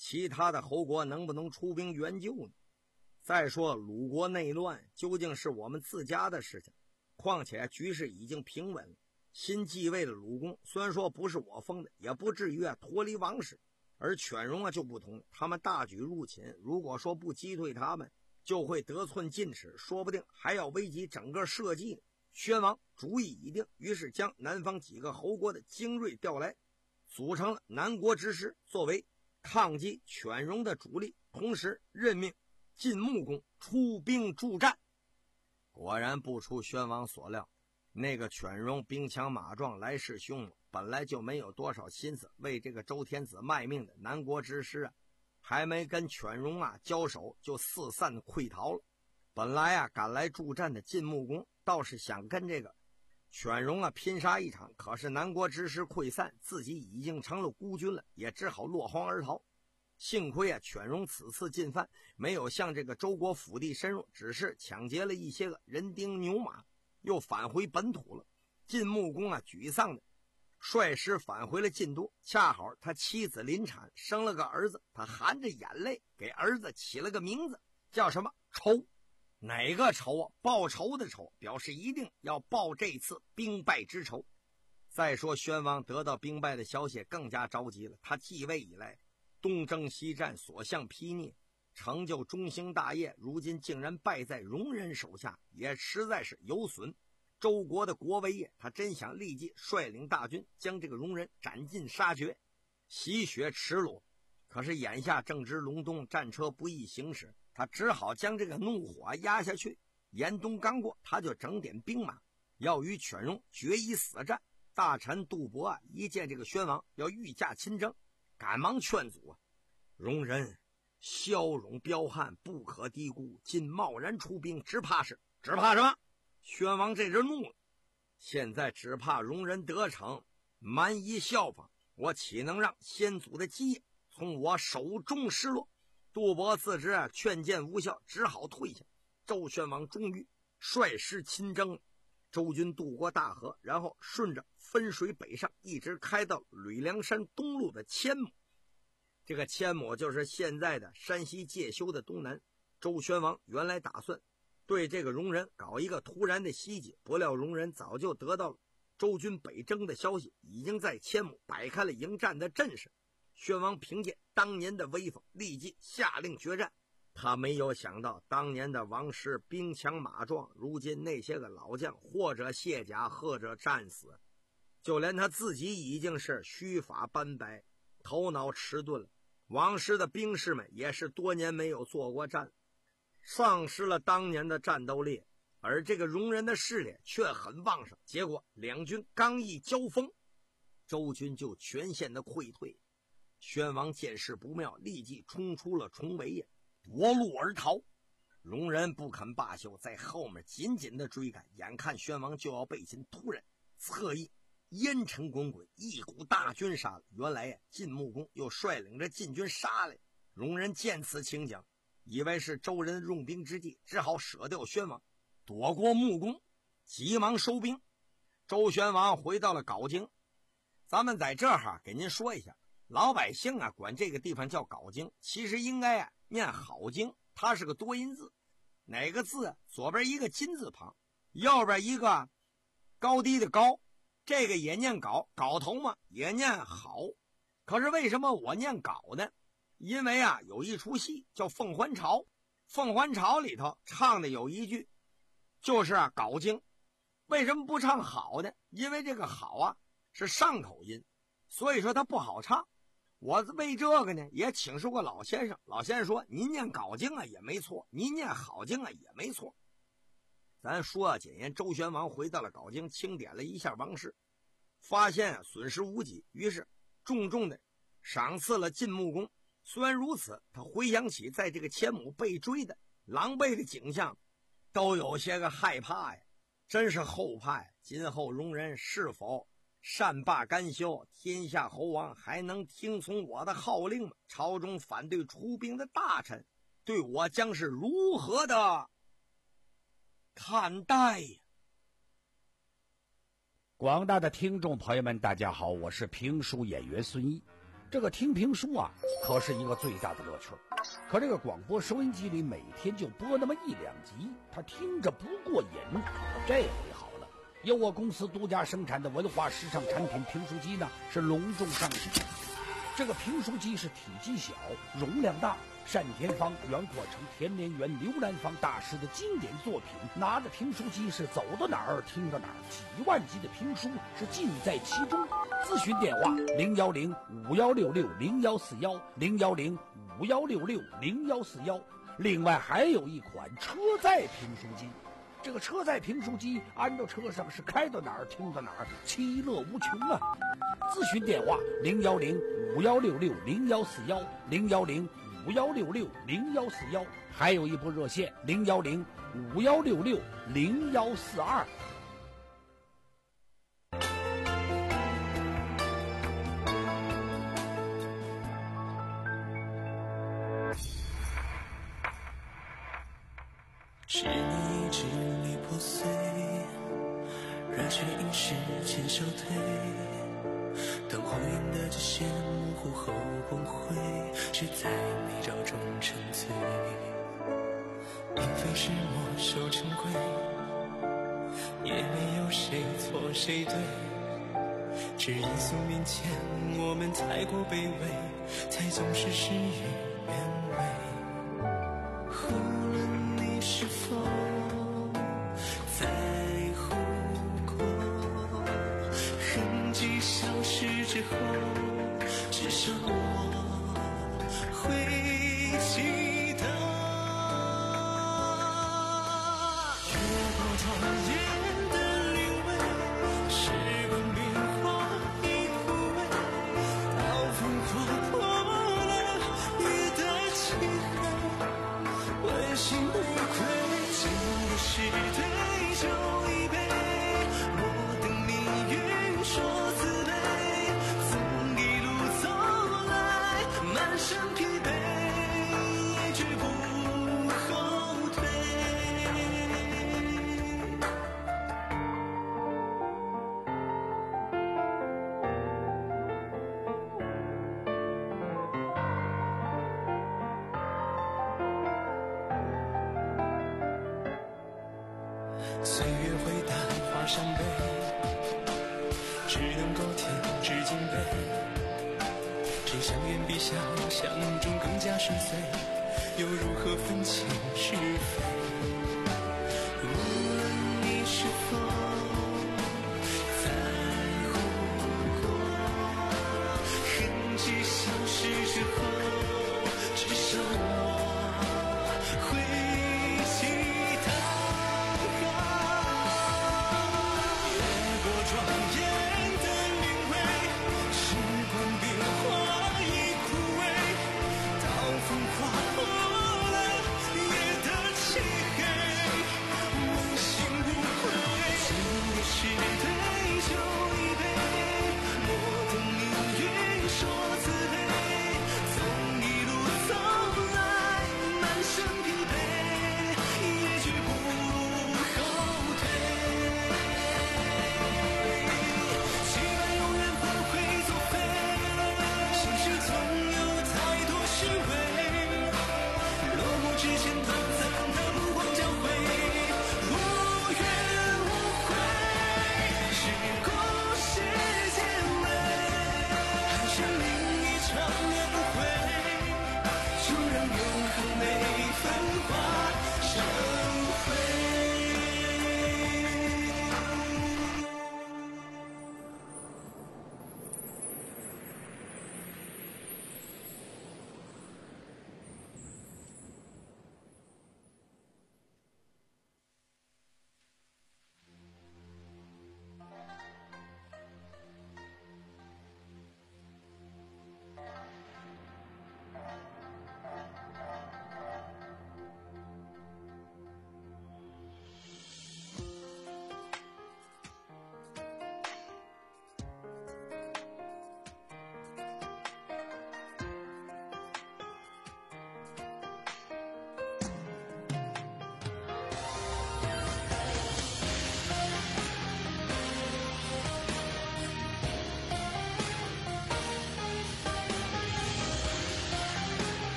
其他的侯国能不能出兵援救呢？再说鲁国内乱究竟是我们自家的事情，况且局势已经平稳了。新继位的鲁公虽然说不是我封的，也不至于啊脱离王室。而犬戎啊就不同，他们大举入侵，如果说不击退他们，就会得寸进尺，说不定还要危及整个社稷呢。宣王主意已定，于是将南方几个侯国的精锐调来，组成了南国之师，作为抗击犬戎的主力，同时任命晋穆公出兵助战。果然不出宣王所料，那个犬戎兵强马壮，来势凶猛，本来就没有多少心思为这个周天子卖命的南国之师啊，还没跟犬戎啊交手，就四散溃逃了。本来啊赶来助战的晋穆公倒是想跟这个犬戎啊拼杀一场，可是南国之师溃散，自己已经成了孤军了，也只好落荒而逃。幸亏啊犬戎此次进犯没有向这个周国腹地深入，只是抢劫了一些个人丁牛马，又返回本土了。晋穆公啊沮丧的率师返回了晋都，恰好他妻子临产，生了个儿子，他含着眼泪给儿子起了个名字，叫什么仇。哪个仇啊？报仇的仇，表示一定要报这次兵败之仇。再说宣王得到兵败的消息更加着急了，他继位以来东征西战，所向披靡，成就中兴大业，如今竟然败在戎人手下，也实在是有损周国的国威也。他真想立即率领大军将这个戎人斩尽杀绝，洗雪耻辱。可是眼下正值隆冬，战车不易行驶，他只好将这个怒火压下去。严冬刚过，他就整点兵马，要与犬戎决一死战。大臣杜伯啊，一见这个宣王要御驾亲征，赶忙劝阻啊，戎人骁勇彪悍，不可低估，今贸然出兵，只怕是只怕什么？宣王这人怒了，现在只怕戎人得逞，蛮夷效仿，我岂能让先祖的基业从我手中失落？杜伯自知啊劝谏无效，只好退下。周宣王终于率师亲征，周军渡过大河，然后顺着分水北上，一直开到吕梁山东路的阡亩。这个阡亩就是现在的山西介休的东南。周宣王原来打算对这个戎人搞一个突然的袭击，不料戎人早就得到了周军北征的消息，已经在阡亩摆开了迎战的阵势。宣王凭借当年的威风，立即下令决战。他没有想到当年的王师兵强马壮，如今那些个老将或者卸甲，或者战死，就连他自己已经是须发斑白，头脑迟钝了。王师的兵士们也是多年没有作过战，丧失了当年的战斗力，而这个戎人的势力却很旺盛。结果两军刚一交锋，周军就全线的溃退。宣王见势不妙，立即冲出了重围也，夺路而逃。戎人不肯罢休，在后面紧紧的追赶，眼看宣王就要被擒，突然侧翼烟尘滚滚，一股大军杀来。原来呀，晋穆公又率领着晋军杀来。戎人见此情景，以为是周人用兵之计，只好舍掉宣王，躲过穆公，急忙收兵。周宣王回到了镐京。咱们在这儿给您说一下，老百姓啊管这个地方叫镐京，其实应该啊念好京，它是个多音字。哪个字啊？左边一个金字旁，右边一个高低的高，这个也念镐，镐头嘛也念好。可是为什么我念镐呢？因为啊有一出戏叫《凤还巢》，《凤还巢》里头唱的有一句就是啊镐京。为什么不唱好呢？因为这个好啊是上口音，所以说它不好唱。我为这个呢也请示过老先生，老先生说您念镐京啊也没错，您念好京啊也没错。咱说啊简言，周宣王回到了镐京，清点了一下王室，发现啊损失无几，于是重重的赏赐了晋穆公。虽然如此，他回想起在这个阡亩被追的狼狈的景象，都有些个害怕呀，真是后怕呀。今后戎人是否善罢甘休，天下侯王还能听从我的号令吗？朝中反对出兵的大臣对我将是如何的看待呀？ 广大的听众朋友们大家好，我是评书演员孙毅。 这个听评书啊，可是一个最大的乐趣。可这个广播收音机里每天就播那么一两集，他听着不过瘾。这回好了，由我公司独家生产的文化时尚产品评书机呢，是隆重上市。这个评书机是体积小，容量大，单田芳、袁阔成、田连元、刘兰芳大师的经典作品，拿着评书机是走到哪儿听到哪儿，几万集的评书是尽在其中。咨询电话零幺零五幺六六零幺四幺零幺零五幺六六零幺四幺。另外还有一款车载评书机，这个车载评书机安到车上是开到哪儿听到哪儿，其乐无穷啊！咨询电话零幺零五幺六六零幺四幺零幺零五幺六六零幺四幺，还有一部热线零幺零五幺六六零幺四二。 是你支离破碎，热血一时间消退，当火焰的极限模糊后崩溃，谁在美照中沉醉？并非是墨守成规，也没有谁错谁对，只因宿命前我们太过卑微，才总是事与愿违。无论你是否在乎过，痕迹消失之后，至少我会记得。越过庄严的灵位，时光变化已枯萎，到烽火破了雨的漆黑，问心无愧，真的是对酒一杯，我等命运说慈悲，从一路走来满身疲惫，也绝不后退。岁月会淡化伤悲，只能够添纸巾杯，谁相愿比想象中更加深邃，又如何分清是非？无论你是否在乎过，痕迹消失之后，至少我会记得。越过庄严的灵位，时光变化已枯萎，到风化破了夜的漆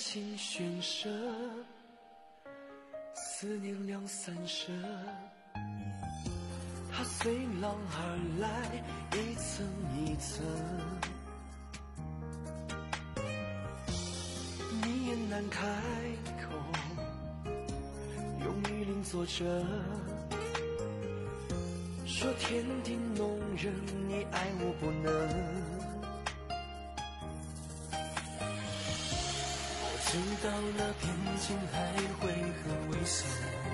情悬舍，思念两三舍，它随浪而来，一层一层，你也难开口，用雨淋作者，说天地弄人，你爱我不能。知道那片情还会很危险，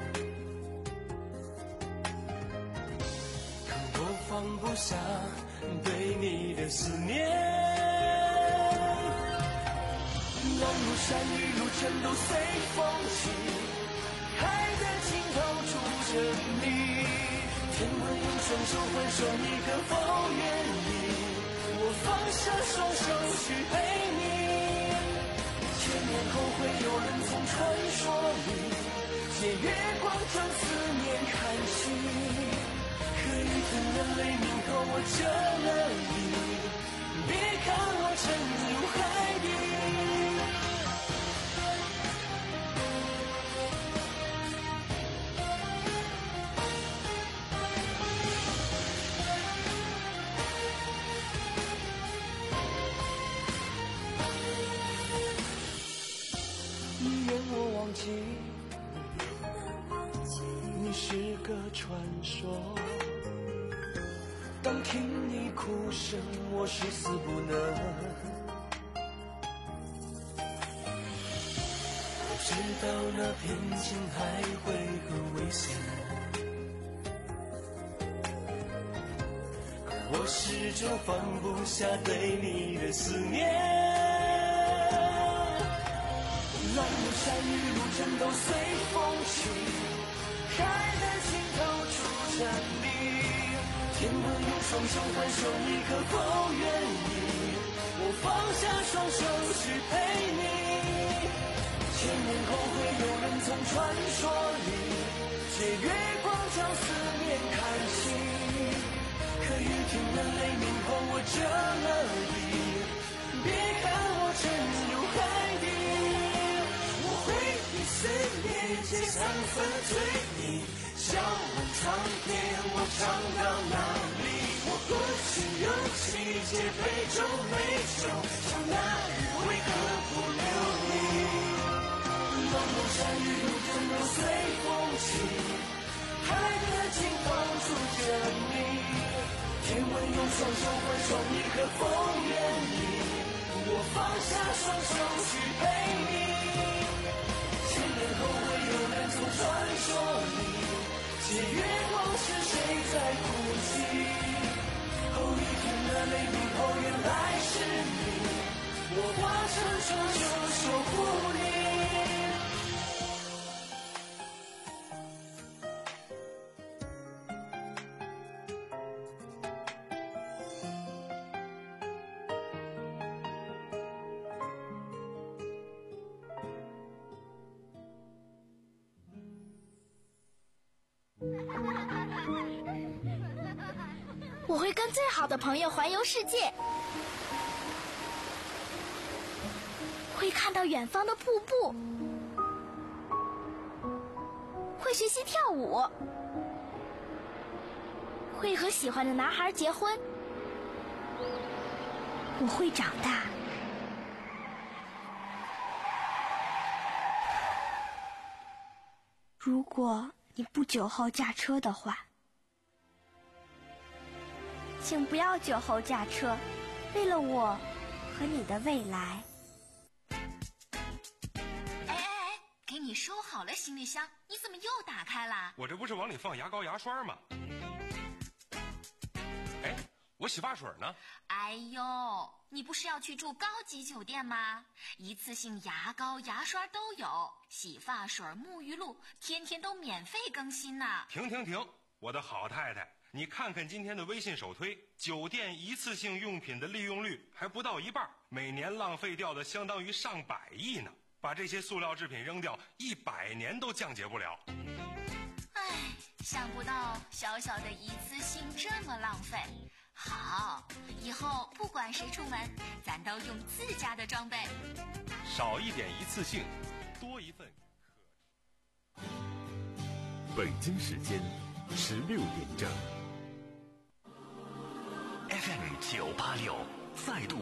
可我放不下对你的思念。浪如山，雨如尘，都随风起，海的尽头住着你。天问用双手环守，你可否愿意？我放下双手去陪你。千年后会有人从传说里借月光将思念看清，可雨停了，雷鸣后我折了翼，别看我沉入海底。你是个传说，当听你哭声，我誓死不能。我知道那片情还会很危险，可我始终放不下对你的思念。浪如山，雨如尘，都随风起，海的尽头住着你。天问用双手环守，你可否愿意？我放下双手去陪你。千年后会有人从传说里借月光将思念看清，可雨停了，雷鸣后我折了翼，别看我沉入海底。思念结三分醉意，笑问长天我唱到哪里？我鼓起勇气借杯中美酒，想那日为何不留你？浪如山，雨如尘，都随风起，海的尽头住着你。天问用双手环守，你可否愿意？我放下双手去陪你。千年后会有人从传说里借月光，是谁在哭泣？后雨停了，雷鸣后原来是你，我化成双手守护你。 我会跟最好的朋友环游世界，会看到远方的瀑布，会学习跳舞，会和喜欢的男孩结婚。我会长大。如果你不酒后驾车的话，请不要酒后驾车，为了我和你的未来。 哎哎哎，给你收好了行李箱，你怎么又打开了？ 我这不是往里放牙膏牙刷吗？哎，我洗发水呢？ 哎呦，你不是要去住高级酒店吗？一次性牙膏牙刷都有，洗发水沐浴露天天都免费更新呢。 停停停，我的好太太，你看看今天的微信首推，酒店一次性用品的利用率还不到一半，每年浪费掉的相当于上百亿呢。把这些塑料制品扔掉，一百年都降解不了。 唉，想不到小小的一次性这么浪费。 好，以后不管谁出门，咱都用自家的装备。 少一点一次性，多一份可。 北京时间十六点整。 F M 九八六再度